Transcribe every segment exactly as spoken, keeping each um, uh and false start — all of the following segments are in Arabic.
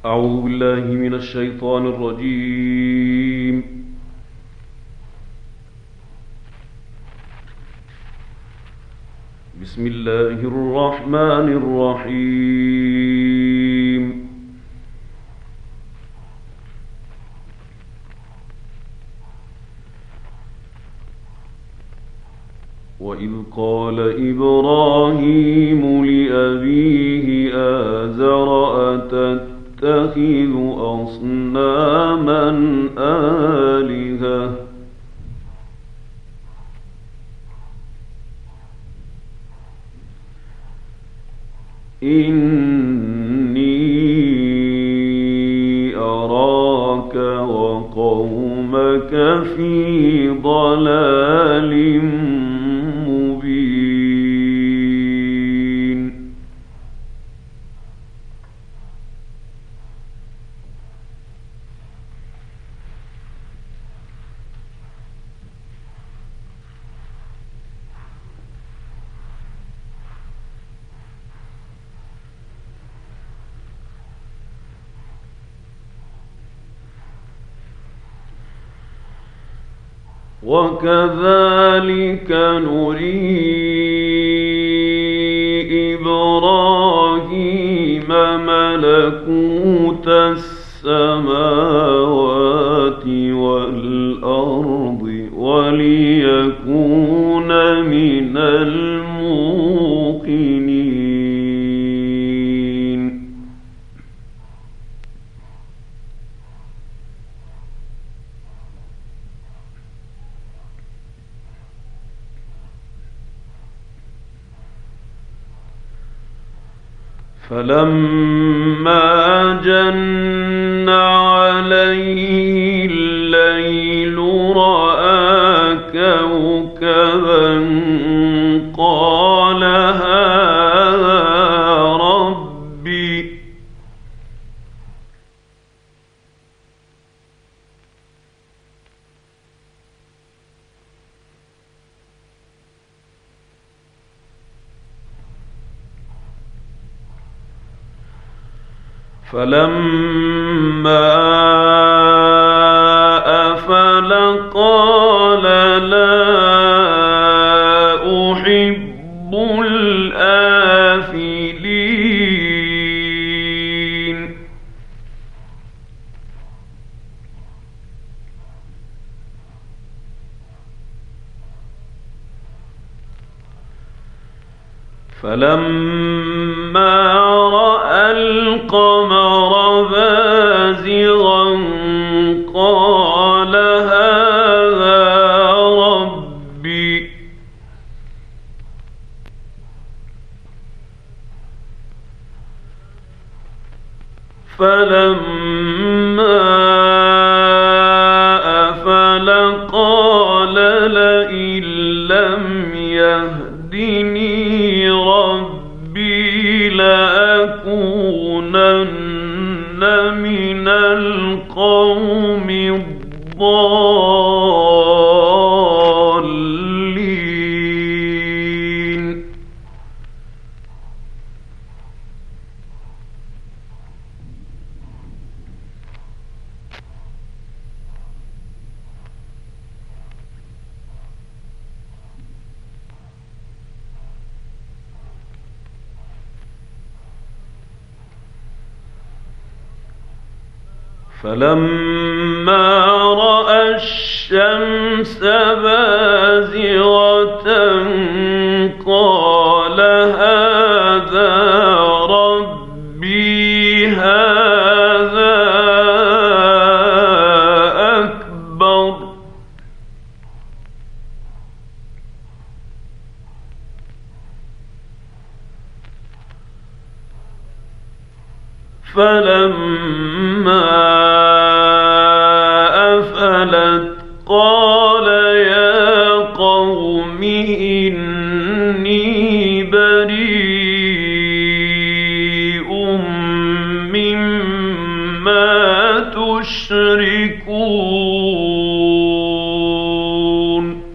أعوذ بالله من الشيطان الرجيم. بسم الله الرحمن الرحيم. وإذ قال إبراهيم لأبيه آزر أتتخذ أصناما آلهة إني أراك وقومك في ضلال مبين. وكذلك نري إبراهيم ملكوت السماوات والأرض وليكون من الموقنين. فلما جن عليه الليل رأى كوكبا قال هذا ربي. فلما أفل قال لا أحب الآفلين. فلما رأى القمر بازغا قال هذا ربي. فلما أفل قال لئن لم يهدني ربي لأكونن من القوم الضالين. فلما رأى الشمس بازغة قال هذا ربي هذا أكبر. فلما أفلت قال يا قوم إني بريء مما تشركون.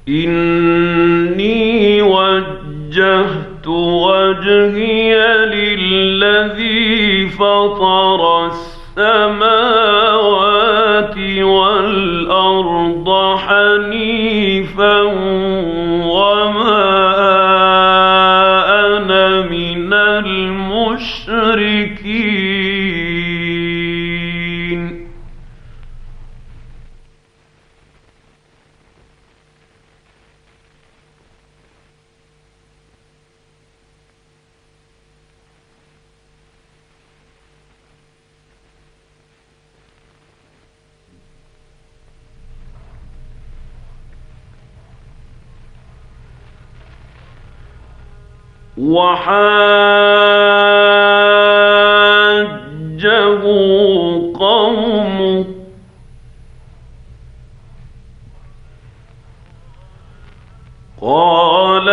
إني وجهت وجهي للذي فطر السماوات والأرض حنيفا وما أنا من المشركين. وحاجه قومه قال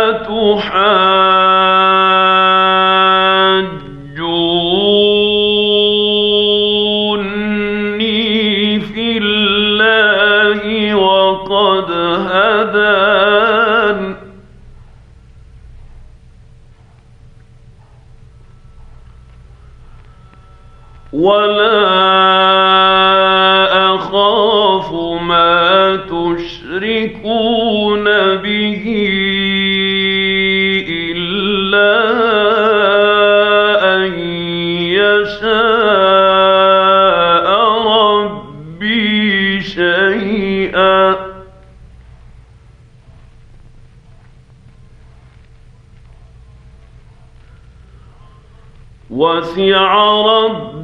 أتحاجوني في الله وقد هدان ولا أخاف ما تشركون به إلا أن يشاء ربي شيئا وسع ربي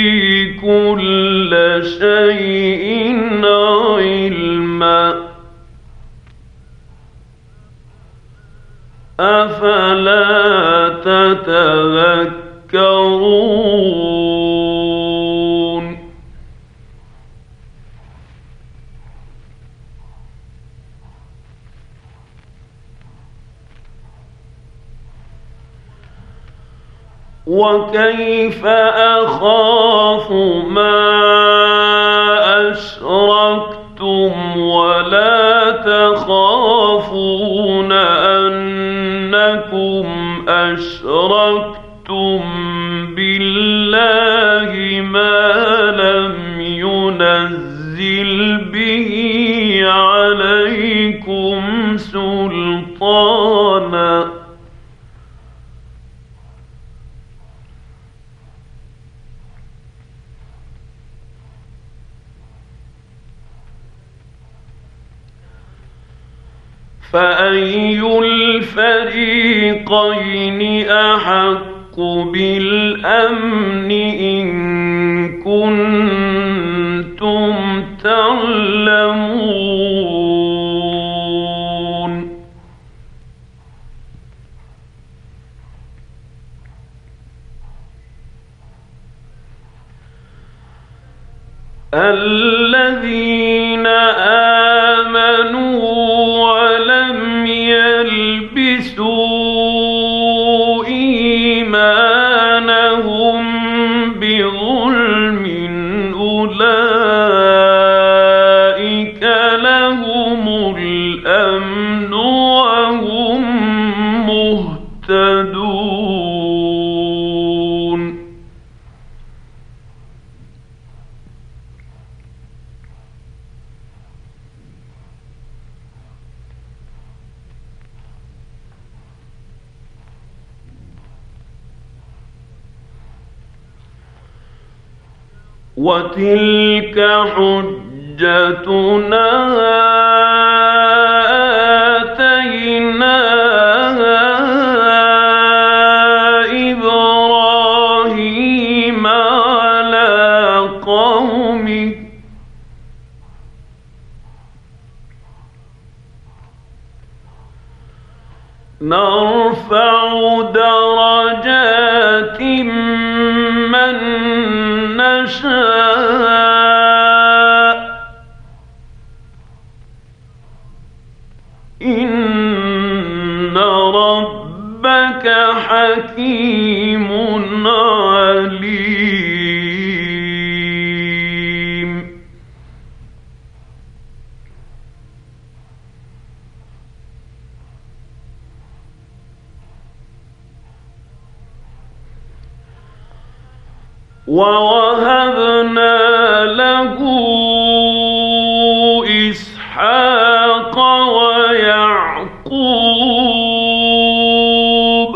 كل شيء علما أفلا تتذكرون وكيف أخاف ما أشركتم ولا تخافون أنكم أشركتم بالله ما لم ينزل به عليكم سلطانا فأي الفريقين أحق بالأمن إن كنتم تعلمون الذين آمنوا ولم يلبسوا إيمانهم بظلم أولئك لهم الأمن وهم مهتدون وتلك حجتنا آتيناها إبراهيم على قومه نرفع درجات من نشاء إن ربك حكيم عليم. ووهبنا له إسحاق ويعقوب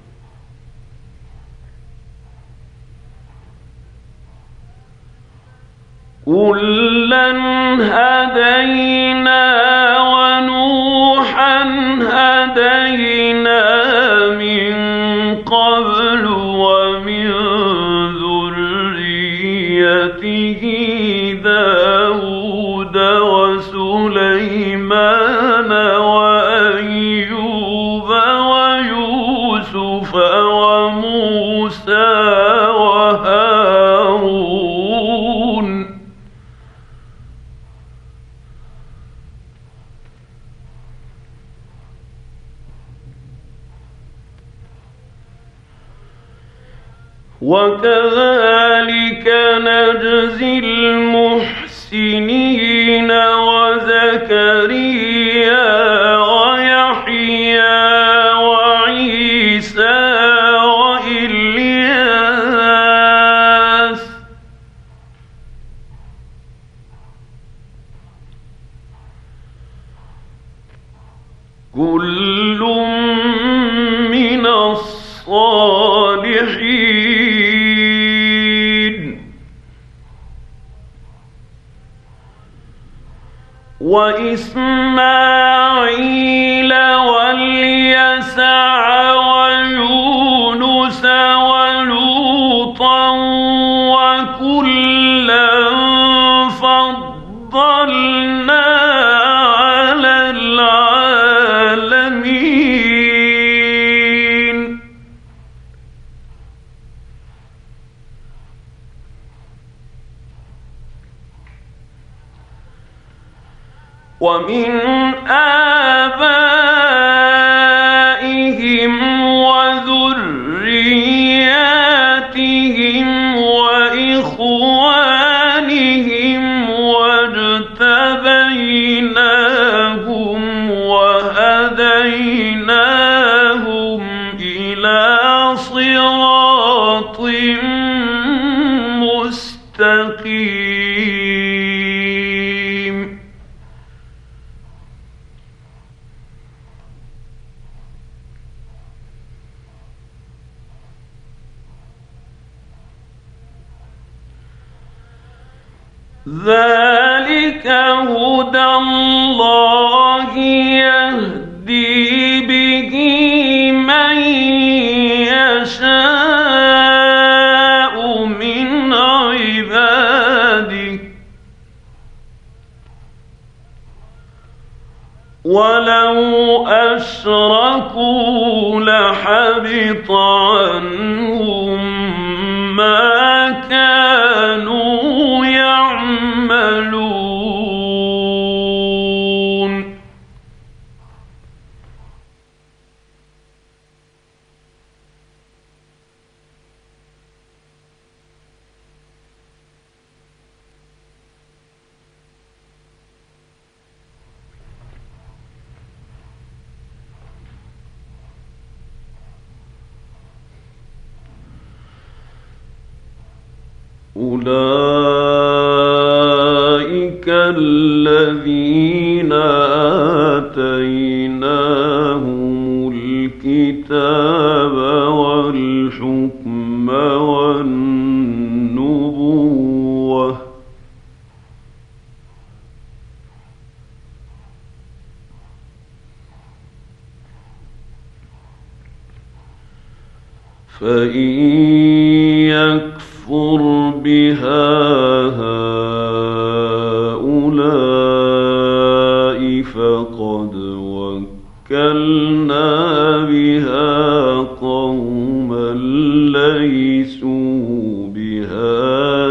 كلا هدينا ونوحا هدينا من قبل ومن ذريته داود وسليمان وأيوب ويوسف وموسى وهارون وكذلك نجزي المحسنين وزكريا ويحيى وعيسى وإلياس كل من الصالحين وإسماعيل واليسع ويونس ولوطا وكلا فضلنا على العالمين ومن آبائهم وذرياتهم وإخوانهم واجتبيناهم وهديناهم إلى صراط مستقيم ذلك هدى الله يهدي به من يشاء من عباده ولو أشركوا لحبط عنهم ما كانوا يعملون أولئك الذين آتيناهم الكتاب والحكم والنبوة فإن يكفر بها هؤلاء فقد وكلنا بها قوما ليسوا بها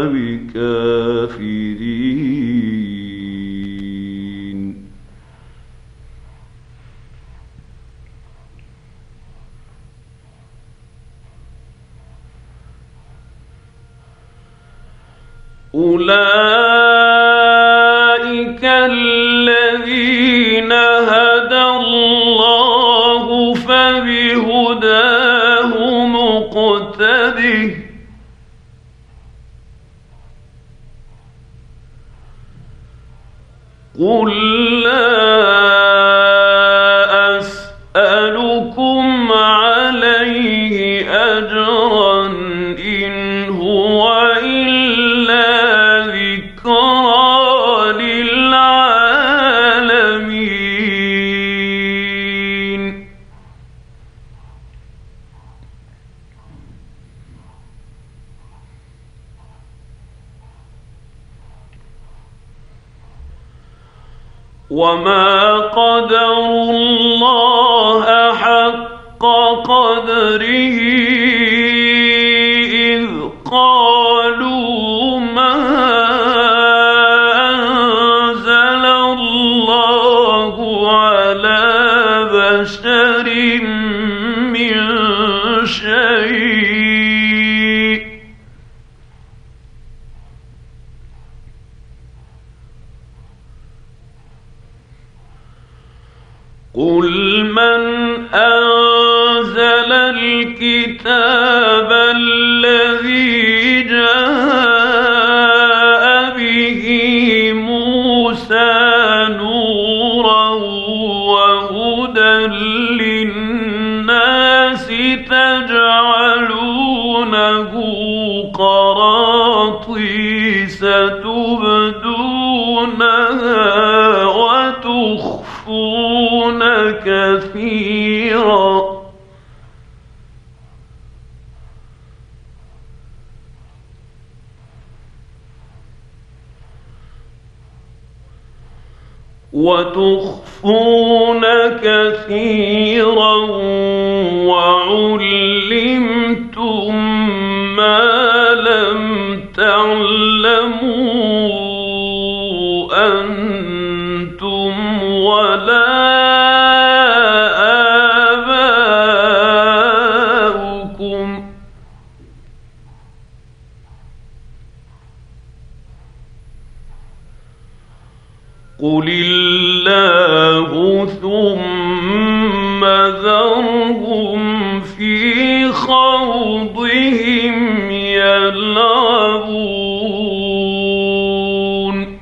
بكافرين أولئك الذين هدى الله فبهداه مقتده قل لا أسألكم عليه أجرا إن هو إلا ذكرى للعالمين. وما قدروا الله حق قدره إذ قالوا ما أنزل الله على بشر من شيء قل من أنزل الكتاب الذي جاء به موسى نورا وهدى للناس تجعلونه قراطيس تبدونها وتخفون كثيرا وتخفون كثيرا وعلمتم ما لم تعلموا أنتم ولا آباؤكم قل الله ثم ذرهم في خوضهم يلعبون.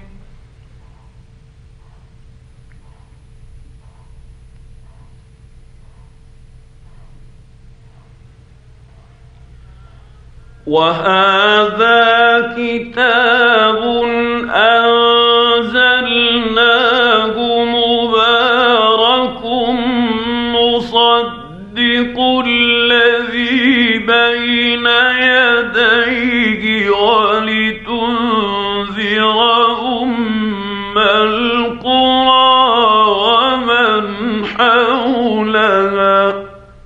وهذا كتاب أنزلناه مبارك مصدق الذي بين يديه ولتنذر أم القرى ومن حولها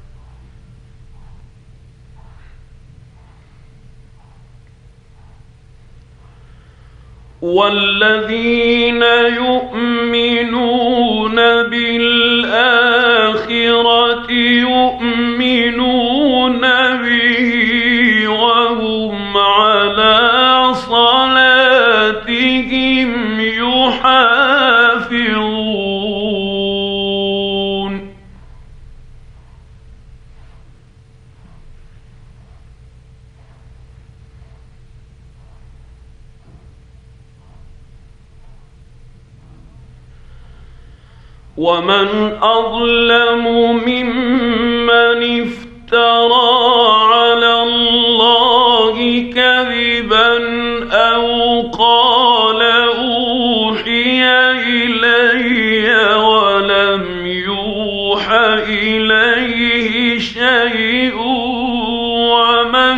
والذين يؤمنون بالآخرة يؤمنون به وهم على صلاتهم يحافظون. ومن أظلم ممن افترى على الله كذبا أو قال أوحي إلي ولم يوح إليه شيء ومن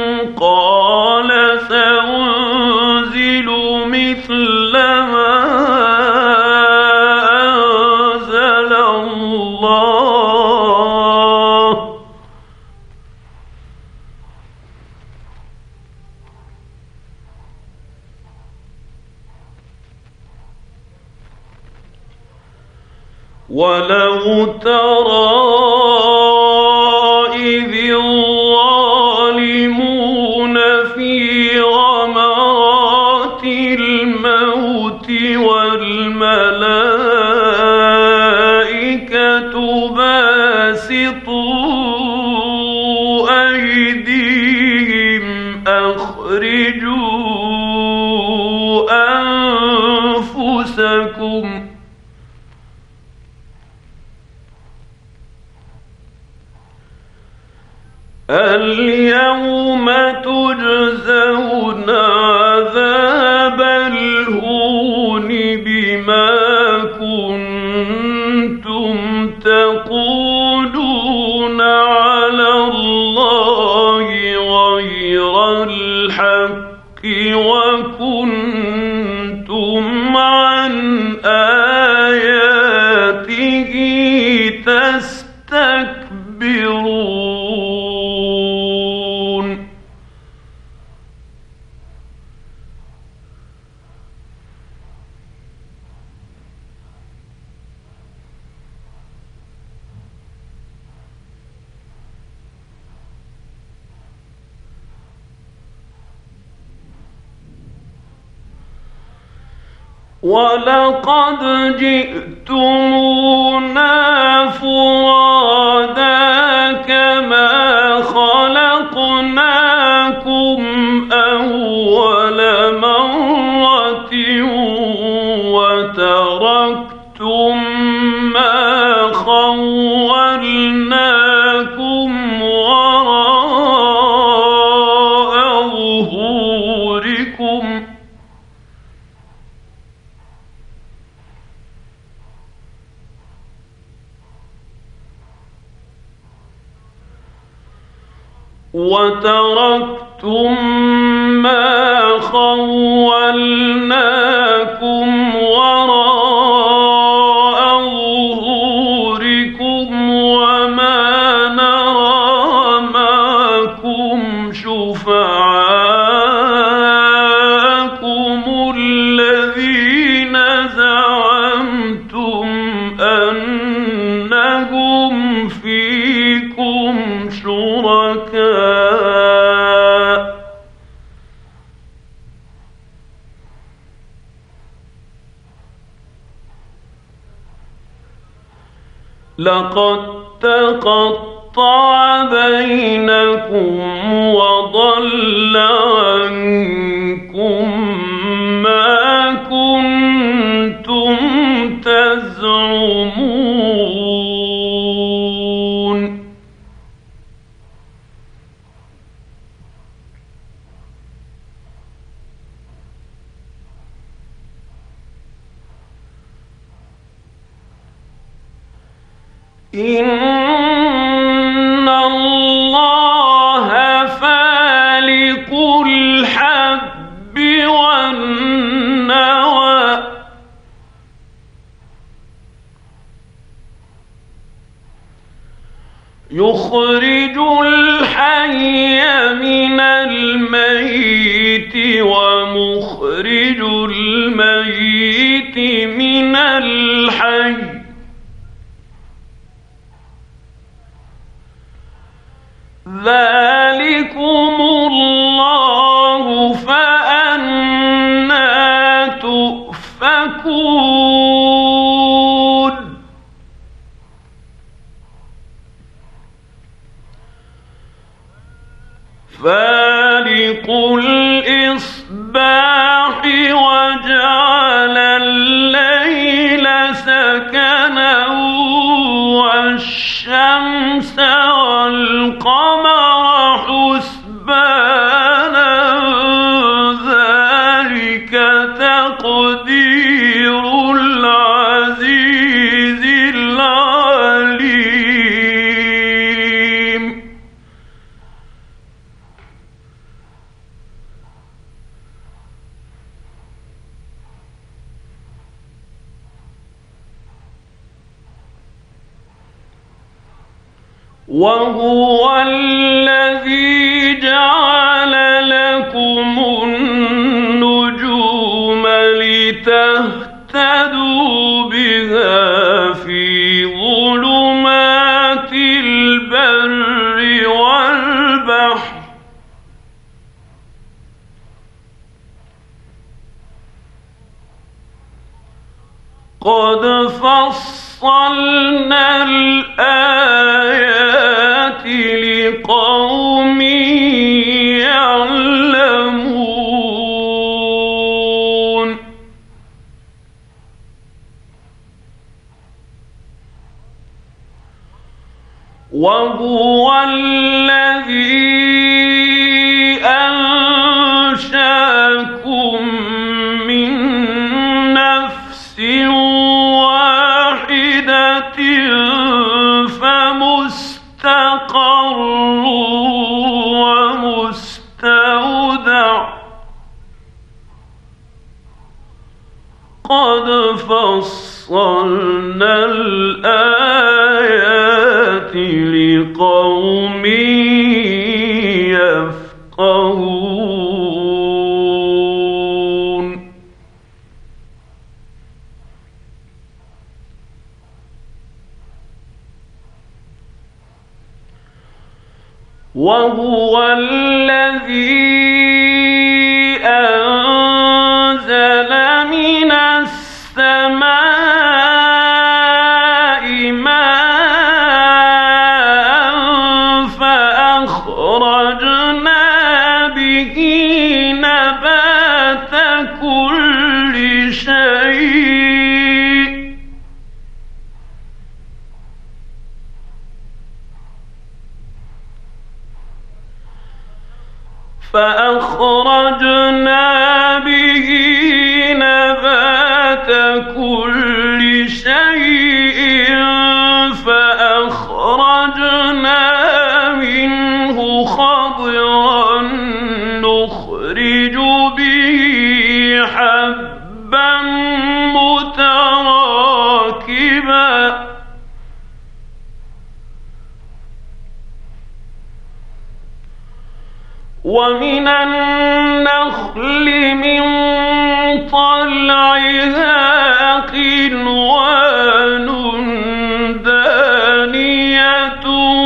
قال سأنزل مثل ما ولو ترى إذ الظالمون في غمرات الموت والملائكة باسطوا أيديهم أخرجوا أنفسكم أنفسكم اليوم تجزون عذاب الهون بما كنتم تقولون على الله غير الحق وكنتم عن آياته تستكبرون. ولقد جئتمونا فرادا كما خلقناكم أول مرة وتركتم ما خولناكم وراء ظهوركم وتركتم ما خولناكم وراء ظهوركم وما نرى معكم شفعاءكم الذين زعمتم أنهم فيكم شركاء لقد تقطع بينكم وضل عنكم ما كنتم تزعمون. إن الله فالق الحب والنوى يخرج الحي من الميت ومخرج الميت من الحي ذلكم الله فأنى تؤفكون. فالق الإصباح وجعل الليل سكنا والشمس والقمر حسبانا ذلك تقدير العزيز العليم. وهو الذي جعل لكم النجوم لتهتدوا بها في ظلمات البر والبحر قد فصلنا الآيات لقوم يعلمون. وهو الذي أنشأكم من نفس واحدة فمستقر ومستودع قد فصلنا الآيات لقوم يفقهون. وهو الذي أنزل من السماء ماء فأخرجنا به نبات كل شيء فأخرجنا به نبات كل شيء فأخرجنا منه خضرا نخرج به حبا متراكبا ومن النخل من طلعها قنوان دانية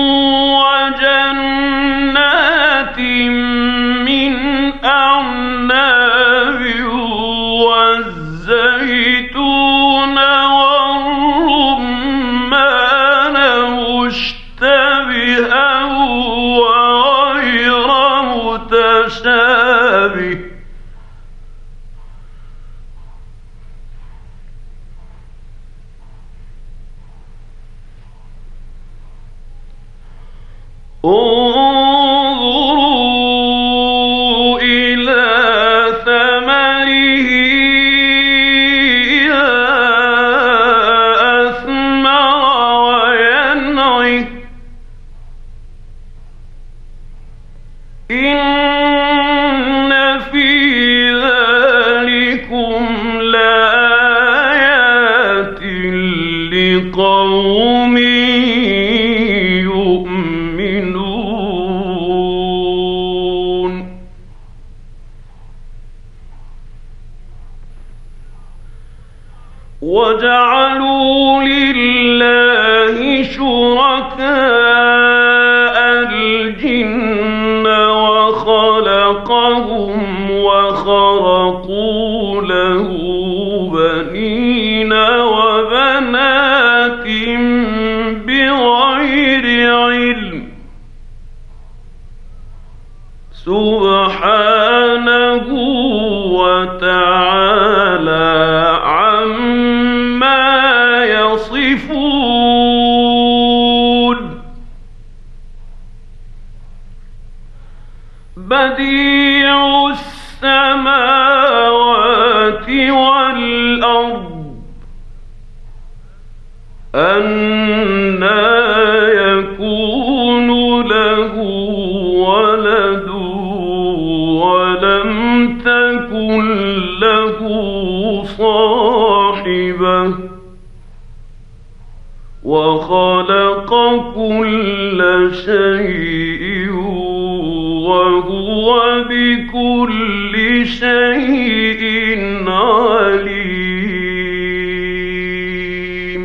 وجنات من أعناب والزيتون والرمان مشتبها وغير متشابه انظروا إلى ثمره إذا أثمر وينعه إن في ذلكم لآيات لقوم يؤمنون. وجعلوا لله شركاء الجن وخلقهم وخرقوا له بنين وبنات بغير علم سبحانه وتعالى عما يصفون. بديع السماوات والأرض أنى يكون له ولد ولم تكن له صاحبة وخلق كل شيء وهو بكل شيء عليم.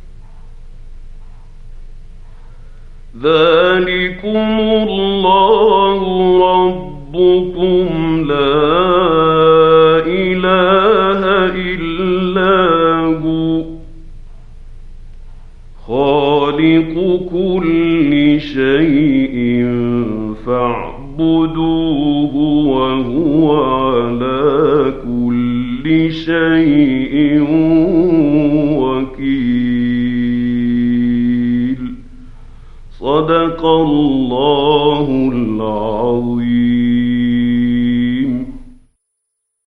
ذلكم الله ربكم لا إله إلا هو خالق كل شيء فاعبدوه وهو على كل شيء وكيل. صدق الله العظيم.